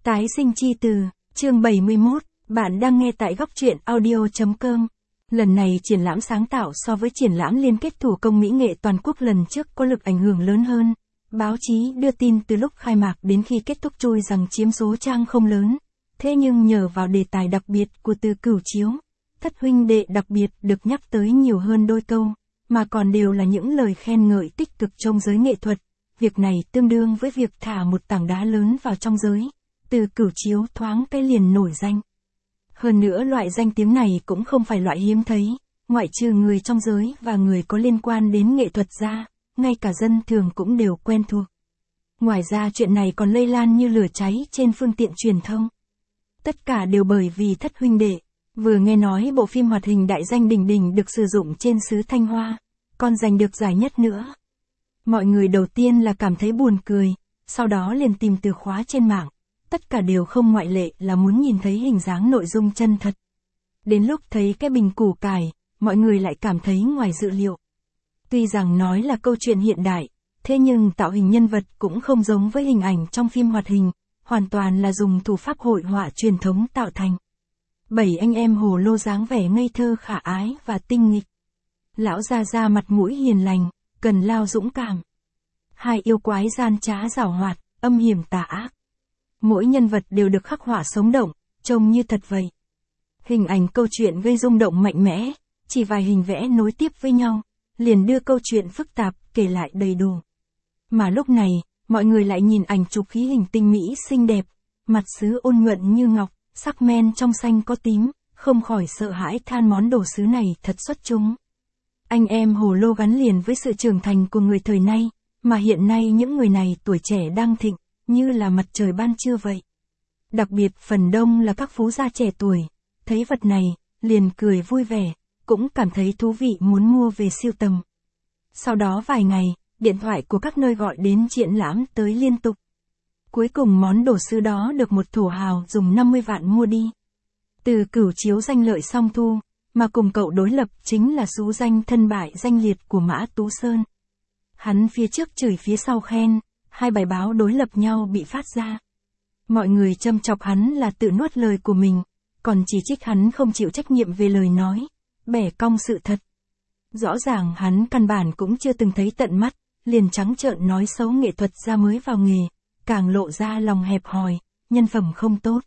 Tái sinh chi từ, chương 71, bạn đang nghe tại góc truyện audio.com. Lần này triển lãm sáng tạo so với triển lãm liên kết thủ công mỹ nghệ toàn quốc lần trước có lực ảnh hưởng lớn hơn. Báo chí đưa tin từ lúc khai mạc đến khi kết thúc chui rằng chiếm số trang không lớn. Thế nhưng nhờ vào đề tài đặc biệt của Từ Cửu Chiếu, thất huynh đệ đặc biệt được nhắc tới nhiều hơn đôi câu, mà còn đều là những lời khen ngợi tích cực trong giới nghệ thuật. Việc này tương đương với việc thả một tảng đá lớn vào trong giới. Từ Cửu Chiếu thoáng cái liền nổi danh. Hơn nữa loại danh tiếng này cũng không phải loại hiếm thấy, ngoại trừ người trong giới và người có liên quan đến nghệ thuật ra, ngay cả dân thường cũng đều quen thuộc. Ngoài ra chuyện này còn lây lan như lửa cháy trên phương tiện truyền thông. Tất cả đều bởi vì thất huynh đệ, vừa nghe nói bộ phim hoạt hình đại danh đỉnh đỉnh được sử dụng trên xứ Thanh Hoa, còn giành được giải nhất nữa. Mọi người đầu tiên là cảm thấy buồn cười, sau đó liền tìm từ khóa trên mạng. Tất cả đều không ngoại lệ là muốn nhìn thấy hình dáng nội dung chân thật. Đến lúc thấy cái bình củ cải, mọi người lại cảm thấy ngoài dự liệu. Tuy rằng nói là câu chuyện hiện đại, thế nhưng tạo hình nhân vật cũng không giống với hình ảnh trong phim hoạt hình, hoàn toàn là dùng thủ pháp hội họa truyền thống tạo thành. 7 anh em hồ lô dáng vẻ ngây thơ khả ái và tinh nghịch. Lão già già mặt mũi hiền lành, cần lao dũng cảm. 2 yêu quái gian trá giảo hoạt, âm hiểm tà ác. Mỗi nhân vật đều được khắc họa sống động, trông như thật vậy. Hình ảnh câu chuyện gây rung động mạnh mẽ, chỉ vài hình vẽ nối tiếp với nhau, liền đưa câu chuyện phức tạp kể lại đầy đủ. Mà lúc này, mọi người lại nhìn ảnh chụp khí hình tinh mỹ xinh đẹp, mặt sứ ôn nhuận như ngọc, sắc men trong xanh có tím, không khỏi sợ hãi than món đồ sứ này thật xuất chúng. Anh em hồ lô gắn liền với sự trưởng thành của người thời nay, mà hiện nay những người này tuổi trẻ đang thịnh, như là mặt trời ban trưa vậy. Đặc biệt phần đông là các phú gia trẻ tuổi, thấy vật này, liền cười vui vẻ, cũng cảm thấy thú vị muốn mua về sưu tầm. Sau đó vài ngày, điện thoại của các nơi gọi đến triển lãm tới liên tục. Cuối cùng món đồ sứ đó được một thổ hào dùng 50 vạn mua đi. Từ Cửu Chiếu danh lợi song thu, mà cùng cậu đối lập chính là xú danh thân bại danh liệt của Mã Tú Sơn. Hắn phía trước chửi phía sau khen. 2 bài báo đối lập nhau bị phát ra. Mọi người châm chọc hắn là tự nuốt lời của mình, còn chỉ trích hắn không chịu trách nhiệm về lời nói, bẻ cong sự thật. Rõ ràng hắn căn bản cũng chưa từng thấy tận mắt, liền trắng trợn nói xấu nghệ thuật gia mới vào nghề, càng lộ ra lòng hẹp hòi, nhân phẩm không tốt.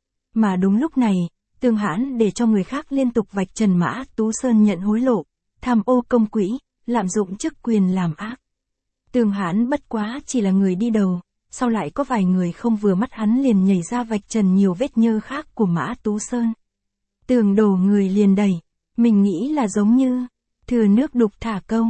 Mà đúng lúc này, Tương Hãn để cho người khác liên tục vạch trần Mã Tú Sơn nhận hối lộ, tham ô công quỹ, lạm dụng chức quyền làm ác. Tương Hãn bất quá chỉ là người đi đầu, sau lại có vài người không vừa mắt hắn liền nhảy ra vạch trần nhiều vết nhơ khác của Mã Tú Sơn. Tường đổ người liền đẩy, mình nghĩ là giống như thừa nước đục thả câu.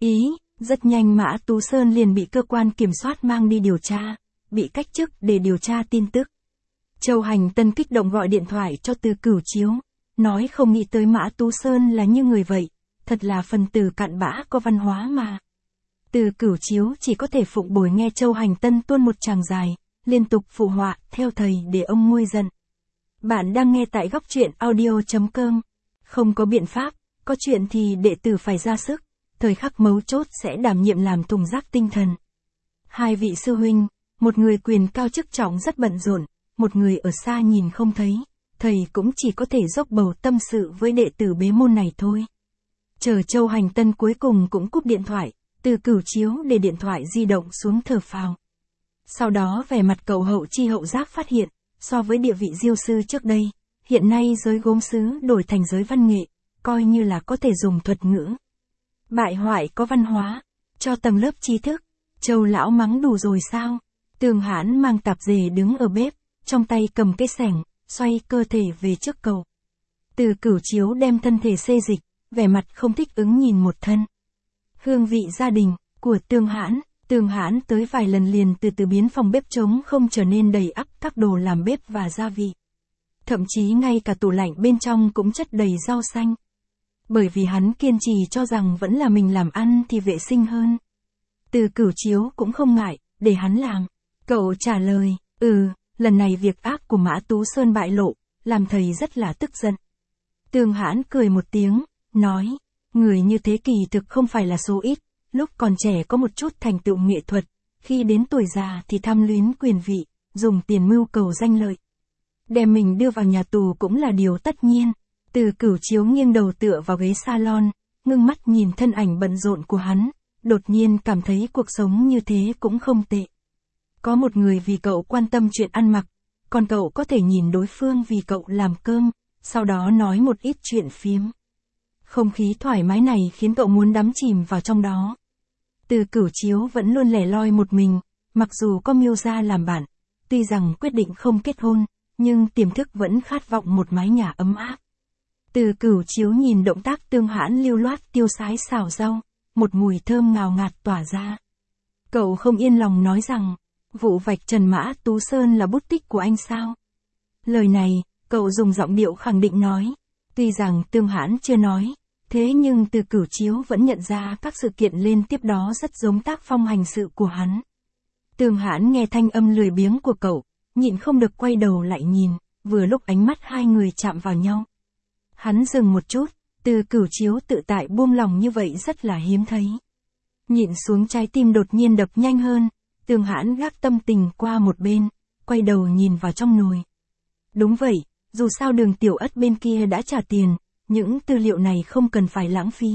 Rất nhanh Mã Tú Sơn liền bị cơ quan kiểm soát mang đi điều tra, bị cách chức để điều tra tin tức. Châu Hành Tân kích động gọi điện thoại cho Từ Cửu Chiếu, nói không nghĩ tới Mã Tú Sơn là như người vậy, thật là phần tử cặn bã có văn hóa mà. Từ Cửu Chiếu chỉ có thể phụng bồi nghe Châu Hành Tân tuôn một tràng dài, liên tục phụ họa theo thầy để ông nguôi giận. Bạn đang nghe tại góc truyện audio.com. Không có biện pháp, có chuyện thì đệ tử phải ra sức, thời khắc mấu chốt sẽ đảm nhiệm làm thùng rác tinh thần. 2 vị sư huynh, một người quyền cao chức trọng rất bận rộn, một người ở xa nhìn không thấy, thầy cũng chỉ có thể dốc bầu tâm sự với đệ tử bế môn này thôi. Chờ Châu Hành Tân cuối cùng cũng cúp điện thoại. Từ Cửu Chiếu để điện thoại di động xuống thở phào. Sau đó vẻ mặt cậu hậu chi hậu giác phát hiện, so với địa vị diêu sư trước đây, hiện nay giới gốm sứ đổi thành giới văn nghệ, coi như là có thể dùng thuật ngữ. Bại hoại có văn hóa, cho tầng lớp trí thức. Châu lão mắng đủ rồi sao? Tương Hãn mang tạp dề đứng ở bếp, trong tay cầm cái xẻng, xoay cơ thể về trước cầu. Từ Cửu Chiếu đem thân thể xê dịch, vẻ mặt không thích ứng nhìn một thân. Hương vị gia đình của Tương Hãn tới vài lần liền từ từ biến phòng bếp trống không trở nên đầy ắp các đồ làm bếp và gia vị. Thậm chí ngay cả tủ lạnh bên trong cũng chất đầy rau xanh. Bởi vì hắn kiên trì cho rằng vẫn là mình làm ăn thì vệ sinh hơn. Từ Cửu Chiếu cũng không ngại, để hắn làm. Cậu trả lời, lần này việc ác của Mã Tú Sơn bại lộ, làm thầy rất là tức giận. Tương Hãn cười một tiếng, nói. Người như thế kỳ thực không phải là số ít, lúc còn trẻ có một chút thành tựu nghệ thuật, khi đến tuổi già thì tham luyến quyền vị, dùng tiền mưu cầu danh lợi. Đem mình đưa vào nhà tù cũng là điều tất nhiên. Từ Cửu Chiếu nghiêng đầu tựa vào ghế salon, ngưng mắt nhìn thân ảnh bận rộn của hắn, đột nhiên cảm thấy cuộc sống như thế cũng không tệ. Có một người vì cậu quan tâm chuyện ăn mặc, còn cậu có thể nhìn đối phương vì cậu làm cơm, sau đó nói một ít chuyện phiếm. Không khí thoải mái này khiến cậu muốn đắm chìm vào trong đó. Từ Cửu Chiếu vẫn luôn lẻ loi một mình, mặc dù có Miêu gia làm bạn, tuy rằng quyết định không kết hôn, nhưng tiềm thức vẫn khát vọng một mái nhà ấm áp. Từ Cửu Chiếu nhìn động tác Tương Hãn lưu loát tiêu sái xào rau, một mùi thơm ngào ngạt tỏa ra. Cậu không yên lòng nói rằng, vụ vạch trần Mã Tú Sơn là bút tích của anh sao? Lời này, cậu dùng giọng điệu khẳng định nói. Tuy rằng Tương Hãn chưa nói, thế nhưng Từ Cửu Chiếu vẫn nhận ra các sự kiện lên tiếp đó rất giống tác phong hành sự của hắn. Tương Hãn nghe thanh âm lười biếng của cậu, nhịn không được quay đầu lại nhìn, vừa lúc ánh mắt hai người chạm vào nhau. Hắn dừng một chút, Từ Cửu Chiếu tự tại buông lòng như vậy rất là hiếm thấy. Nhịn xuống trái tim đột nhiên đập nhanh hơn, Tương Hãn gác tâm tình qua một bên, quay đầu nhìn vào trong nồi. Đúng vậy, dù sao Đường Tiểu Ất bên kia đã trả tiền, những tư liệu này không cần phải lãng phí.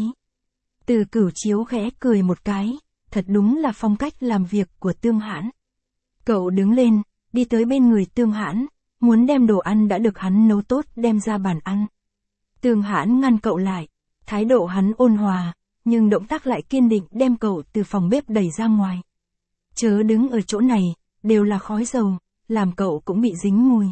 Từ Cửu Chiếu khẽ cười một cái, thật đúng là phong cách làm việc của Tương Hãn. Cậu đứng lên, đi tới bên người Tương Hãn, muốn đem đồ ăn đã được hắn nấu tốt đem ra bàn ăn. Tương Hãn ngăn cậu lại, thái độ hắn ôn hòa, nhưng động tác lại kiên định đem cậu từ phòng bếp đẩy ra ngoài. Chớ đứng ở chỗ này, đều là khói dầu, làm cậu cũng bị dính mùi.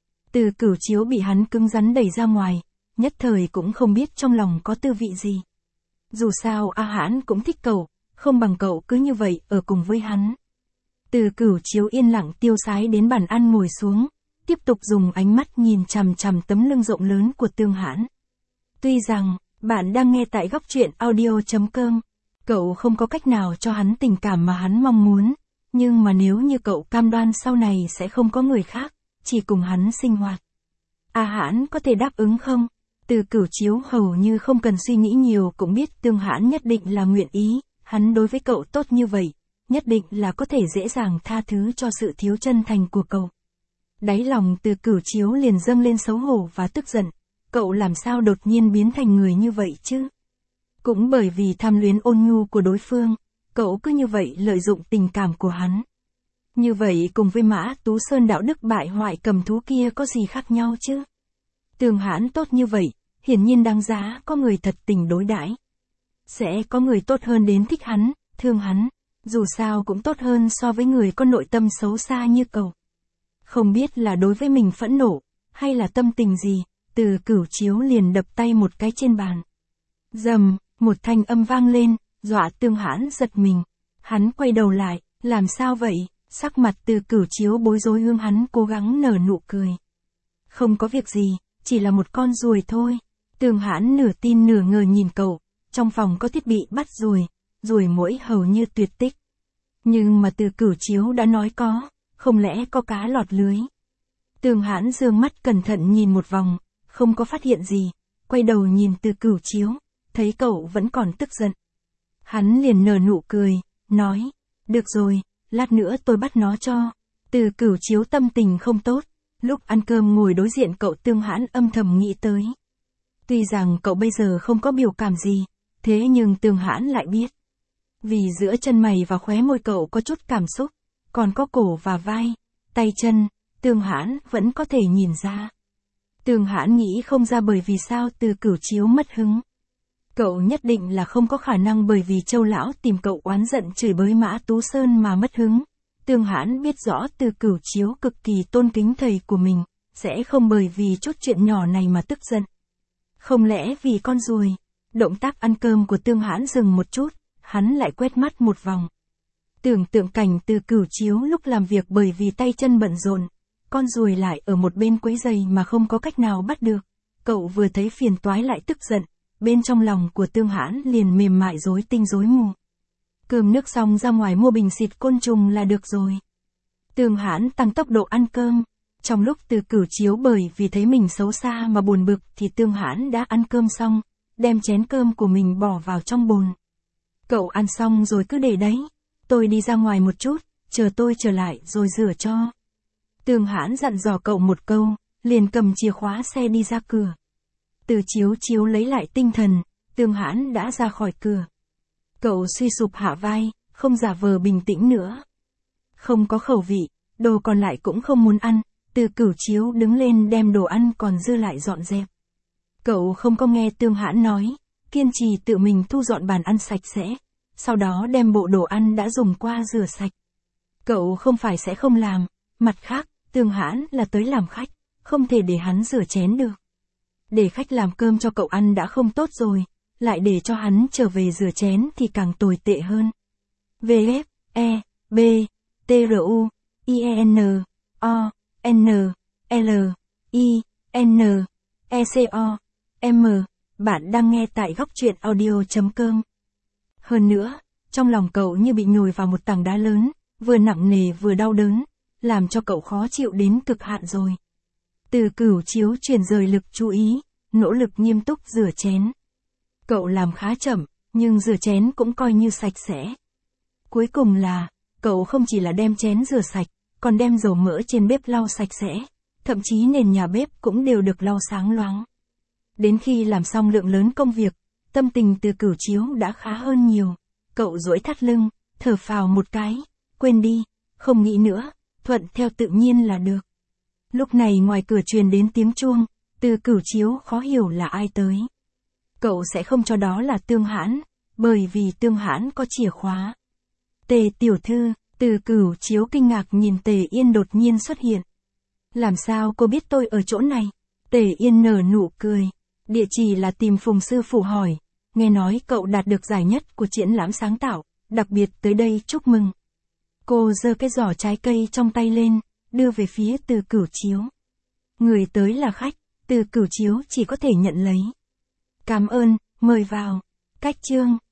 Từ Cửu Chiếu bị hắn cứng rắn đẩy ra ngoài, nhất thời cũng không biết trong lòng có tư vị gì. Dù sao A Hãn cũng thích cậu, không bằng cậu cứ như vậy ở cùng với hắn. Từ Cửu Chiếu yên lặng tiêu sái đến bàn ăn ngồi xuống, tiếp tục dùng ánh mắt nhìn chằm chằm tấm lưng rộng lớn của Tương Hãn. Tuy rằng, bạn đang nghe tại góc truyện audio.com, cậu không có cách nào cho hắn tình cảm mà hắn mong muốn, nhưng mà nếu như cậu cam đoan sau này sẽ không có người khác, chỉ cùng hắn sinh hoạt. A Hãn có thể đáp ứng không? Từ Cửu Chiếu hầu như không cần suy nghĩ nhiều cũng biết Tương Hãn nhất định là nguyện ý, hắn đối với cậu tốt như vậy, nhất định là có thể dễ dàng tha thứ cho sự thiếu chân thành của cậu. Đáy lòng Từ Cửu Chiếu liền dâng lên xấu hổ và tức giận, cậu làm sao đột nhiên biến thành người như vậy chứ? Cũng bởi vì tham luyến ôn nhu của đối phương, cậu cứ như vậy lợi dụng tình cảm của hắn. Như vậy cùng với Mã Tú Sơn đạo đức bại hoại cầm thú kia có gì khác nhau chứ? Tương Hãn tốt như vậy, hiển nhiên đáng giá có người thật tình đối đãi. Sẽ có người tốt hơn đến thích hắn, thương hắn, dù sao cũng tốt hơn so với người có nội tâm xấu xa như cậu. Không biết là đối với mình phẫn nộ, hay là tâm tình gì, Từ Cửu Chiếu liền đập tay một cái trên bàn. Rầm, một thanh âm vang lên, dọa Tương Hãn giật mình. Hắn quay đầu lại, làm sao vậy? Sắc mặt Từ Cửu Chiếu bối rối hướng hắn cố gắng nở nụ cười. Không có việc gì, chỉ là một con ruồi thôi. Tương Hãn nửa tin nửa ngờ nhìn cậu, trong phòng có thiết bị bắt ruồi, ruồi muỗi hầu như tuyệt tích. Nhưng mà Từ Cửu Chiếu đã nói có, không lẽ có cá lọt lưới. Tương Hãn dương mắt cẩn thận nhìn một vòng, không có phát hiện gì, quay đầu nhìn Từ Cửu Chiếu, thấy cậu vẫn còn tức giận. Hắn liền nở nụ cười, nói, được rồi, lát nữa tôi bắt nó cho. Từ Cửu Chiếu tâm tình không tốt, lúc ăn cơm ngồi đối diện cậu Tương Hãn âm thầm nghĩ tới. Tuy rằng cậu bây giờ không có biểu cảm gì, thế nhưng Tương Hãn lại biết. Vì giữa chân mày và khóe môi cậu có chút cảm xúc, còn có cổ và vai, tay chân, Tương Hãn vẫn có thể nhìn ra. Tương Hãn nghĩ không ra bởi vì sao Từ Cửu Chiếu mất hứng. Cậu nhất định là không có khả năng bởi vì Châu lão tìm cậu oán giận chửi bới Mã Tú Sơn mà mất hứng. Tương Hãn biết rõ Từ Cửu Chiếu cực kỳ tôn kính thầy của mình, sẽ không bởi vì chút chuyện nhỏ này mà tức giận. Không lẽ vì con ruồi? Động tác ăn cơm của Tương Hãn dừng một chút, hắn lại quét mắt một vòng. Tưởng tượng cảnh Từ Cửu Chiếu lúc làm việc bởi vì tay chân bận rộn, con ruồi lại ở một bên quấy giày mà không có cách nào bắt được. Cậu vừa thấy phiền toái lại tức giận, bên trong lòng của Tương Hãn liền mềm mại rối tinh rối mù. Cơm nước xong ra ngoài mua bình xịt côn trùng là được rồi. Tương Hãn tăng tốc độ ăn cơm. Trong lúc Từ Cửu Chiếu bởi vì thấy mình xấu xa mà buồn bực thì Tương Hãn đã ăn cơm xong, đem chén cơm của mình bỏ vào trong bồn. Cậu ăn xong rồi cứ để đấy. Tôi đi ra ngoài một chút, chờ tôi trở lại rồi rửa cho. Tương Hãn dặn dò cậu một câu, liền cầm chìa khóa xe đi ra cửa. Từ Chiếu Chiếu lấy lại tinh thần, Tương Hãn đã ra khỏi cửa. Cậu suy sụp hạ vai, không giả vờ bình tĩnh nữa. Không có khẩu vị, đồ còn lại cũng không muốn ăn, Từ Cửu Chiếu đứng lên đem đồ ăn còn dư lại dọn dẹp. Cậu không có nghe Tương Hãn nói, kiên trì tự mình thu dọn bàn ăn sạch sẽ, sau đó đem bộ đồ ăn đã dùng qua rửa sạch. Cậu không phải sẽ không làm, mặt khác, Tương Hãn là tới làm khách, không thể để hắn rửa chén được. Để khách làm cơm cho cậu ăn đã không tốt rồi, lại để cho hắn trở về rửa chén thì càng tồi tệ hơn. VF, E, B, TRU, IEN, O, N, L, I, N, ECO, M. Bạn đang nghe tại góc truyện audio.com. Hơn nữa, trong lòng cậu như bị nhồi vào một tảng đá lớn, vừa nặng nề vừa đau đớn, làm cho cậu khó chịu đến cực hạn rồi. Từ Cửu Chiếu chuyển rời lực chú ý, nỗ lực nghiêm túc rửa chén. Cậu làm khá chậm, nhưng rửa chén cũng coi như sạch sẽ. Cuối cùng là, cậu không chỉ là đem chén rửa sạch, còn đem dầu mỡ trên bếp lau sạch sẽ, thậm chí nền nhà bếp cũng đều được lau sáng loáng. Đến khi làm xong lượng lớn công việc, tâm tình Từ Cửu Chiếu đã khá hơn nhiều. Cậu duỗi thắt lưng, thở phào một cái, quên đi, không nghĩ nữa, thuận theo tự nhiên là được. Lúc này ngoài cửa truyền đến tiếng chuông, Từ Cửu Chiếu khó hiểu là ai tới. Cậu sẽ không cho đó là Tương Hãn, bởi vì Tương Hãn có chìa khóa. Tề tiểu thư, Từ Cửu Chiếu kinh ngạc nhìn Tề Yên đột nhiên xuất hiện. Làm sao cô biết tôi ở chỗ này? Tề Yên nở nụ cười. Địa chỉ là tìm Phùng sư phụ hỏi. Nghe nói cậu đạt được giải nhất của triển lãm sáng tạo, đặc biệt tới đây chúc mừng. Cô giơ cái giỏ trái cây trong tay lên, đưa về phía Từ Cửu Chiếu. Người tới là khách, Từ Cửu Chiếu chỉ có thể nhận lấy. Cảm ơn, mời vào. Cách chương.